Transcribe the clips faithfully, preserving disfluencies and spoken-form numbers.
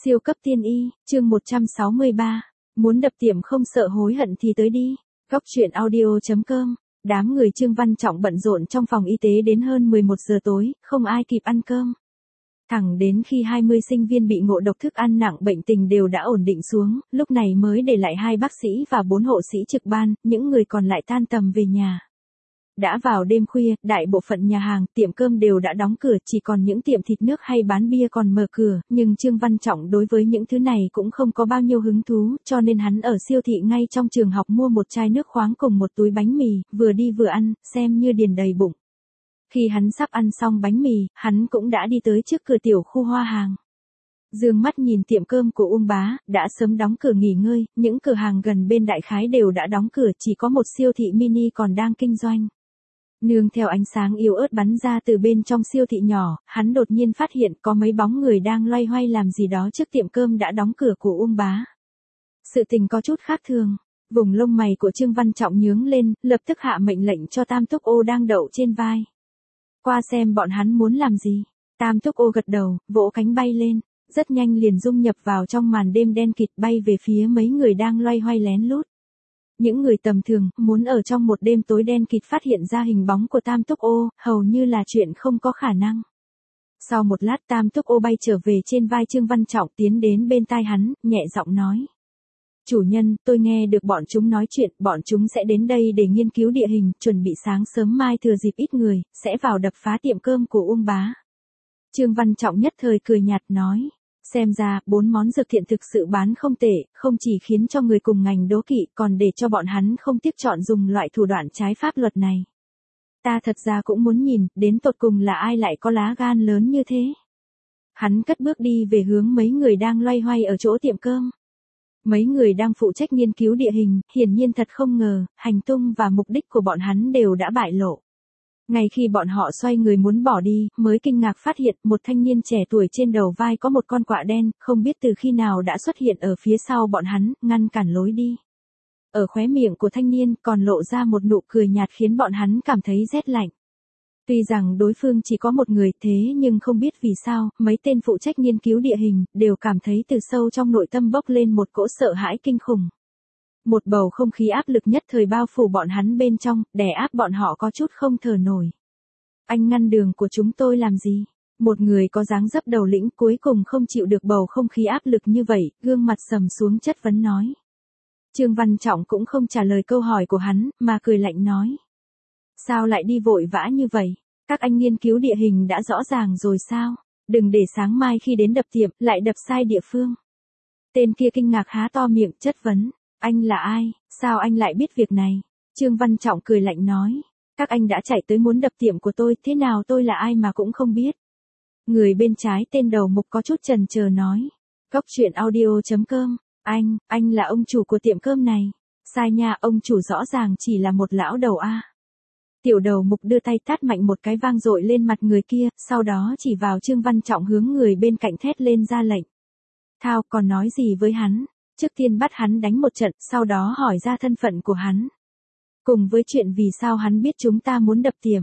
Siêu cấp tiên y, chương một trăm sáu mươi ba. Muốn đập tiệm không sợ hối hận thì tới đi. Góc truyện audio chấm com. Đám người Trương Văn Trọng bận rộn trong phòng y tế đến hơn mười một giờ tối, không ai kịp ăn cơm. Thẳng đến khi hai mươi sinh viên bị ngộ độc thức ăn nặng bệnh tình đều đã ổn định xuống, lúc này mới để lại hai bác sĩ và bốn hộ sĩ trực ban, những người còn lại tan tầm về nhà. Đã vào đêm khuya, đại bộ phận nhà hàng, tiệm cơm đều đã đóng cửa, chỉ còn những tiệm thịt nước hay bán bia còn mở cửa, nhưng Trương Văn Trọng đối với những thứ này cũng không có bao nhiêu hứng thú, cho nên hắn ở siêu thị ngay trong trường học mua một chai nước khoáng cùng một túi bánh mì, vừa đi vừa ăn, xem như điền đầy bụng. Khi hắn sắp ăn xong bánh mì, hắn cũng đã đi tới trước cửa tiểu khu hoa hàng. Dương mắt nhìn tiệm cơm của Uông Bá, đã sớm đóng cửa nghỉ ngơi, những cửa hàng gần bên đại khái đều đã đóng cửa, chỉ có một siêu thị mini còn đang kinh doanh. Nương theo ánh sáng yếu ớt bắn ra từ bên trong siêu thị nhỏ, hắn đột nhiên phát hiện có mấy bóng người đang loay hoay làm gì đó trước tiệm cơm đã đóng cửa của Uông Bá. Sự tình có chút khác thường, vùng lông mày của Trương Văn Trọng nhướng lên, lập tức hạ mệnh lệnh cho Tam Túc Ô đang đậu trên vai. Qua xem bọn hắn muốn làm gì. Tam Túc Ô gật đầu, vỗ cánh bay lên, rất nhanh liền dung nhập vào trong màn đêm đen kịt bay về phía mấy người đang loay hoay lén lút. Những người tầm thường, muốn ở trong một đêm tối đen kịt phát hiện ra hình bóng của Tam Túc Ô, hầu như là chuyện không có khả năng. Sau một lát Tam Túc Ô bay trở về trên vai Trương Văn Trọng tiến đến bên tai hắn, nhẹ giọng nói. Chủ nhân, tôi nghe được bọn chúng nói chuyện, bọn chúng sẽ đến đây để nghiên cứu địa hình, chuẩn bị sáng sớm mai thừa dịp ít người, sẽ vào đập phá tiệm cơm của Uông Bá. Trương Văn Trọng nhất thời cười nhạt nói. Xem ra, bốn món dược thiện thực sự bán không tệ, không chỉ khiến cho người cùng ngành đố kỵ, còn để cho bọn hắn không tiếc chọn dùng loại thủ đoạn trái pháp luật này. Ta thật ra cũng muốn nhìn, đến tột cùng là ai lại có lá gan lớn như thế. Hắn cất bước đi về hướng mấy người đang loay hoay ở chỗ tiệm cơm. Mấy người đang phụ trách nghiên cứu địa hình, hiển nhiên thật không ngờ, hành tung và mục đích của bọn hắn đều đã bại lộ. Ngay khi bọn họ xoay người muốn bỏ đi, mới kinh ngạc phát hiện một thanh niên trẻ tuổi trên đầu vai có một con quạ đen, không biết từ khi nào đã xuất hiện ở phía sau bọn hắn, ngăn cản lối đi. Ở khóe miệng của thanh niên còn lộ ra một nụ cười nhạt khiến bọn hắn cảm thấy rét lạnh. Tuy rằng đối phương chỉ có một người thế nhưng không biết vì sao, mấy tên phụ trách nghiên cứu địa hình, đều cảm thấy từ sâu trong nội tâm bốc lên một cỗ sợ hãi kinh khủng. Một bầu không khí áp lực nhất thời bao phủ bọn hắn bên trong, đè áp bọn họ có chút không thở nổi. Anh ngăn đường của chúng tôi làm gì? Một người có dáng dấp đầu lĩnh cuối cùng không chịu được bầu không khí áp lực như vậy, gương mặt sầm xuống chất vấn nói. Trương Văn Trọng cũng không trả lời câu hỏi của hắn, mà cười lạnh nói. Sao lại đi vội vã như vậy? Các anh nghiên cứu địa hình đã rõ ràng rồi sao? Đừng để sáng mai khi đến đập tiệm, lại đập sai địa phương. Tên kia kinh ngạc há to miệng chất vấn. Anh là ai, sao anh lại biết việc này? Trương Văn Trọng cười lạnh nói. Các anh đã chạy tới muốn đập tiệm của tôi, thế nào tôi là ai mà cũng không biết. Người bên trái tên đầu mục có chút chần chờ nói. Góc truyện audio chấm com. Anh, anh là ông chủ của tiệm cơm này. Sai nha, ông chủ rõ ràng chỉ là một lão đầu a. Tiểu đầu mục đưa tay tát mạnh một cái vang dội lên mặt người kia, sau đó chỉ vào Trương Văn Trọng hướng người bên cạnh thét lên ra lệnh. Thao, còn nói gì với hắn? Trước tiên bắt hắn đánh một trận, sau đó hỏi ra thân phận của hắn. Cùng với chuyện vì sao hắn biết chúng ta muốn đập tiệm.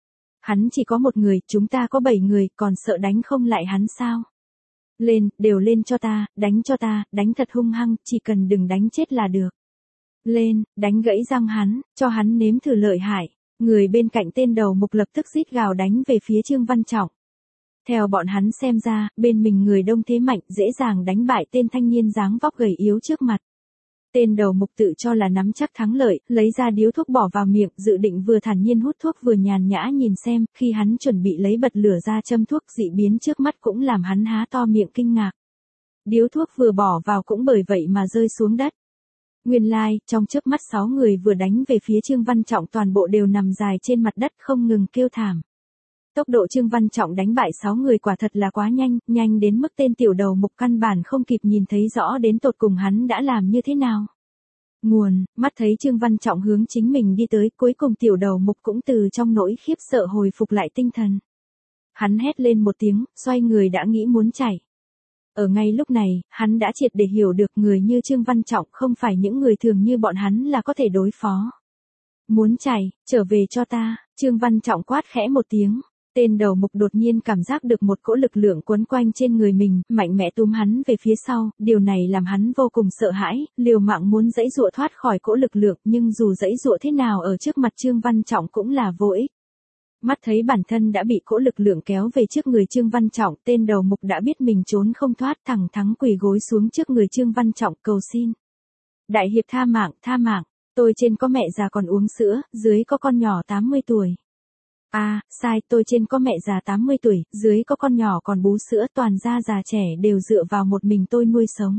Hắn chỉ có một người, chúng ta có bảy người, còn sợ đánh không lại hắn sao? Lên, đều lên cho ta, đánh cho ta, đánh thật hung hăng, chỉ cần đừng đánh chết là được. Lên, đánh gãy răng hắn, cho hắn nếm thử lợi hại. Người bên cạnh tên đầu mục lập tức rít gào đánh về phía Trương Văn Trọng. Theo bọn hắn xem ra, bên mình người đông thế mạnh, dễ dàng đánh bại tên thanh niên dáng vóc gầy yếu trước mặt. Tên đầu mục tự cho là nắm chắc thắng lợi, lấy ra điếu thuốc bỏ vào miệng, dự định vừa thản nhiên hút thuốc vừa nhàn nhã nhìn xem, khi hắn chuẩn bị lấy bật lửa ra châm thuốc, dị biến trước mắt cũng làm hắn há to miệng kinh ngạc. Điếu thuốc vừa bỏ vào cũng bởi vậy mà rơi xuống đất. Nguyên lai, like, trong chớp mắt sáu người vừa đánh về phía Trương Văn Trọng toàn bộ đều nằm dài trên mặt đất không ngừng kêu thảm. Tốc độ Trương Văn Trọng đánh bại sáu người quả thật là quá nhanh, nhanh đến mức tên tiểu đầu mục căn bản không kịp nhìn thấy rõ đến tột cùng hắn đã làm như thế nào. Nguồn, mắt thấy Trương Văn Trọng hướng chính mình đi tới, cuối cùng tiểu đầu mục cũng từ trong nỗi khiếp sợ hồi phục lại tinh thần. Hắn hét lên một tiếng, xoay người đã nghĩ muốn chạy. Ở ngay lúc này, hắn đã triệt để hiểu được người như Trương Văn Trọng không phải những người thường như bọn hắn là có thể đối phó. Muốn chạy, trở về cho ta, Trương Văn Trọng quát khẽ một tiếng. Tên đầu mục đột nhiên cảm giác được một cỗ lực lượng quấn quanh trên người mình, mạnh mẽ túm hắn về phía sau, điều này làm hắn vô cùng sợ hãi, liều mạng muốn giãy giụa thoát khỏi cỗ lực lượng, nhưng dù giãy giụa thế nào ở trước mặt Trương Văn Trọng cũng là vô ích. Mắt thấy bản thân đã bị cỗ lực lượng kéo về trước người Trương Văn Trọng, tên đầu mục đã biết mình trốn không thoát, thẳng thắn quỳ gối xuống trước người Trương Văn Trọng cầu xin. Đại hiệp tha mạng, tha mạng, tôi trên có mẹ già còn uống sữa, dưới có con nhỏ tám mươi tuổi. À, sai, tôi trên có mẹ già tám mươi tuổi, dưới có con nhỏ còn bú sữa, toàn gia già trẻ đều dựa vào một mình tôi nuôi sống.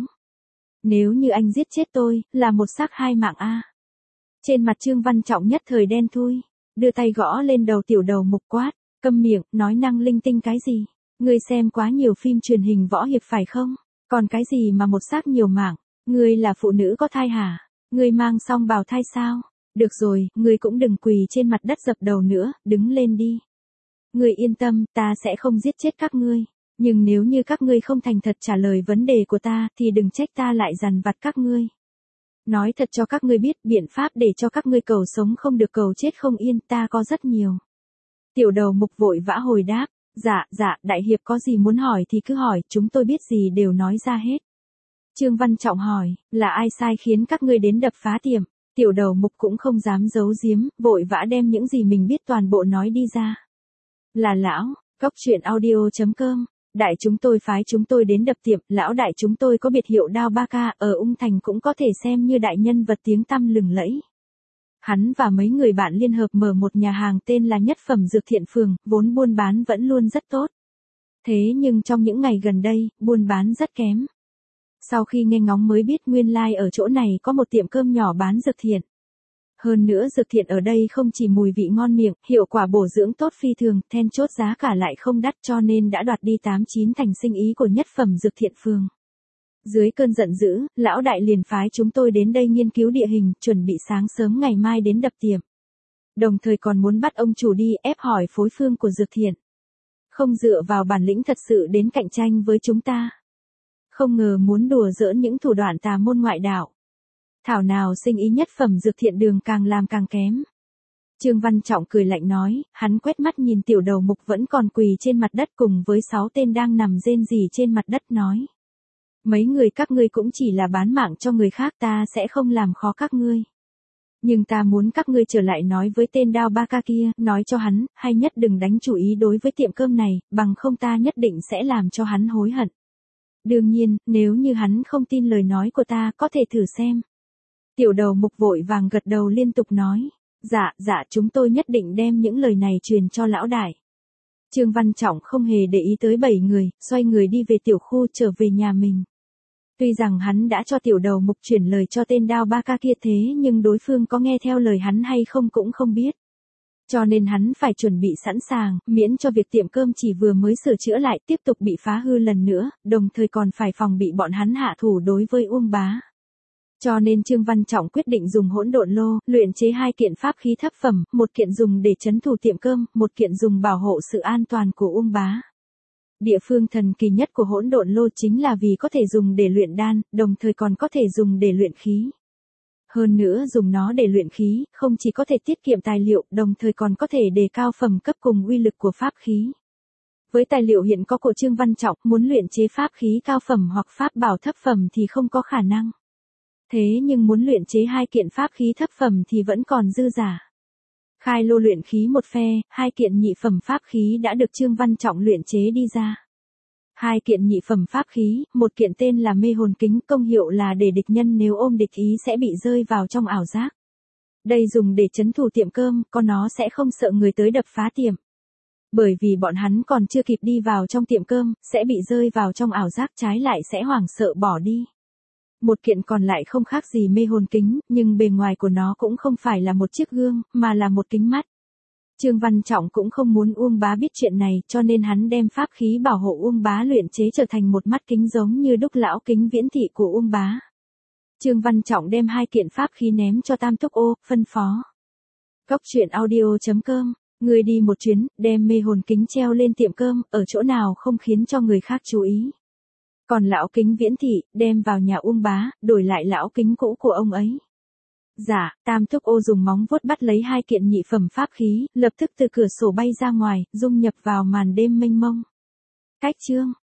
Nếu như anh giết chết tôi, là một xác hai mạng a. Trên mặt Trương Văn Trọng nhất thời đen thui, đưa tay gõ lên đầu tiểu đầu mục quát, câm miệng, nói năng linh tinh cái gì? Ngươi xem quá nhiều phim truyền hình võ hiệp phải không? Còn cái gì mà một xác nhiều mạng? Ngươi là phụ nữ có thai hả? Ngươi mang xong bào thai sao? Được rồi, ngươi cũng đừng quỳ trên mặt đất dập đầu nữa, đứng lên đi. Ngươi yên tâm, ta sẽ không giết chết các ngươi. Nhưng nếu như các ngươi không thành thật trả lời vấn đề của ta, thì đừng trách ta lại dằn vặt các ngươi. Nói thật cho các ngươi biết, biện pháp để cho các ngươi cầu sống không được cầu chết không yên, ta có rất nhiều. Tiểu đầu mục vội vã hồi đáp, dạ, dạ, đại hiệp có gì muốn hỏi thì cứ hỏi, chúng tôi biết gì đều nói ra hết. Trương Văn Trọng hỏi, là ai sai khiến các ngươi đến đập phá tiệm? Tiểu đầu mục cũng không dám giấu giếm, vội vã đem những gì mình biết toàn bộ nói đi ra. Là lão, Cóc Truyện Audio chấm com, đại chúng tôi phái chúng tôi đến đập tiệm, lão đại chúng tôi có biệt hiệu Đao Ba Ca, ở Ung Thành cũng có thể xem như đại nhân vật tiếng tăm lừng lẫy. Hắn và mấy người bạn liên hợp mở một nhà hàng tên là Nhất Phẩm Dược Thiện Phường, vốn buôn bán vẫn luôn rất tốt. Thế nhưng trong những ngày gần đây, buôn bán rất kém. Sau khi nghe ngóng mới biết nguyên lai like ở chỗ này có một tiệm cơm nhỏ bán dược thiện. Hơn nữa dược thiện ở đây không chỉ mùi vị ngon miệng, hiệu quả bổ dưỡng tốt phi thường, then chốt giá cả lại không đắt cho nên đã đoạt đi tám chín thành sinh ý của Nhất Phẩm Dược Thiện Phường. Dưới cơn giận dữ, lão đại liền phái chúng tôi đến đây nghiên cứu địa hình, chuẩn bị sáng sớm ngày mai đến đập tiệm. Đồng thời còn muốn bắt ông chủ đi ép hỏi phối phương của dược thiện. Không dựa vào bản lĩnh thật sự đến cạnh tranh với chúng ta. Không ngờ muốn đùa giỡn những thủ đoạn tà môn ngoại đạo. Thảo nào sinh ý Nhất Phẩm Dược Thiện đường càng làm càng kém. Trương Văn Trọng cười lạnh nói, hắn quét mắt nhìn tiểu đầu mục vẫn còn quỳ trên mặt đất cùng với sáu tên đang nằm rên rỉ trên mặt đất nói. Mấy người các ngươi cũng chỉ là bán mạng cho người khác, ta sẽ không làm khó các ngươi. Nhưng ta muốn các ngươi trở lại nói với tên Đao Ba Ca kia, nói cho hắn, hay nhất đừng đánh chủ ý đối với tiệm cơm này, bằng không ta nhất định sẽ làm cho hắn hối hận. Đương nhiên, nếu như hắn không tin lời nói của ta, có thể thử xem. Tiểu đầu mục vội vàng gật đầu liên tục nói, dạ, dạ chúng tôi nhất định đem những lời này truyền cho lão đại. Trương Văn Trọng không hề để ý tới bảy người, xoay người đi về tiểu khu trở về nhà mình. Tuy rằng hắn đã cho tiểu đầu mục chuyển lời cho tên Đao Ba Ca kia thế nhưng đối phương có nghe theo lời hắn hay không cũng không biết. Cho nên hắn phải chuẩn bị sẵn sàng, miễn cho việc tiệm cơm chỉ vừa mới sửa chữa lại tiếp tục bị phá hư lần nữa, đồng thời còn phải phòng bị bọn hắn hạ thủ đối với Uông Bá. Cho nên Trương Văn Trọng quyết định dùng hỗn độn lô, luyện chế hai kiện pháp khí thấp phẩm, một kiện dùng để trấn thủ tiệm cơm, một kiện dùng bảo hộ sự an toàn của Uông Bá. Địa phương thần kỳ nhất của hỗn độn lô chính là vì có thể dùng để luyện đan, đồng thời còn có thể dùng để luyện khí. Hơn nữa dùng nó để luyện khí, không chỉ có thể tiết kiệm tài liệu, đồng thời còn có thể đề cao phẩm cấp cùng uy lực của pháp khí. Với tài liệu hiện có của Trương Văn Trọng, muốn luyện chế pháp khí cao phẩm hoặc pháp bảo thấp phẩm thì không có khả năng. Thế nhưng muốn luyện chế hai kiện pháp khí thấp phẩm thì vẫn còn dư giả. Khai lô luyện khí một phe, hai kiện nhị phẩm pháp khí đã được Trương Văn Trọng luyện chế đi ra. Hai kiện nhị phẩm pháp khí, một kiện tên là mê hồn kính, công hiệu là để địch nhân nếu ôm địch ý sẽ bị rơi vào trong ảo giác. Đây dùng để trấn thủ tiệm cơm, có nó sẽ không sợ người tới đập phá tiệm. Bởi vì bọn hắn còn chưa kịp đi vào trong tiệm cơm, sẽ bị rơi vào trong ảo giác, trái lại sẽ hoảng sợ bỏ đi. Một kiện còn lại không khác gì mê hồn kính, nhưng bề ngoài của nó cũng không phải là một chiếc gương, mà là một kính mắt. Trương Văn Trọng cũng không muốn Uông Bá biết chuyện này, cho nên hắn đem pháp khí bảo hộ Uông Bá luyện chế trở thành một mắt kính giống như đúc lão kính viễn thị của Uông Bá. Trương Văn Trọng đem hai kiện pháp khí ném cho Tam Túc Ô, phân phó. Cóc Truyện Audio chấm com, người đi một chuyến, đem mê hồn kính treo lên tiệm cơm, ở chỗ nào không khiến cho người khác chú ý. Còn lão kính viễn thị, đem vào nhà Uông Bá, đổi lại lão kính cũ của ông ấy. Dạ, Tam Thúc Ô dùng móng vuốt bắt lấy hai kiện nhị phẩm pháp khí, lập tức từ cửa sổ bay ra ngoài, dung nhập vào màn đêm mênh mông. Cách chương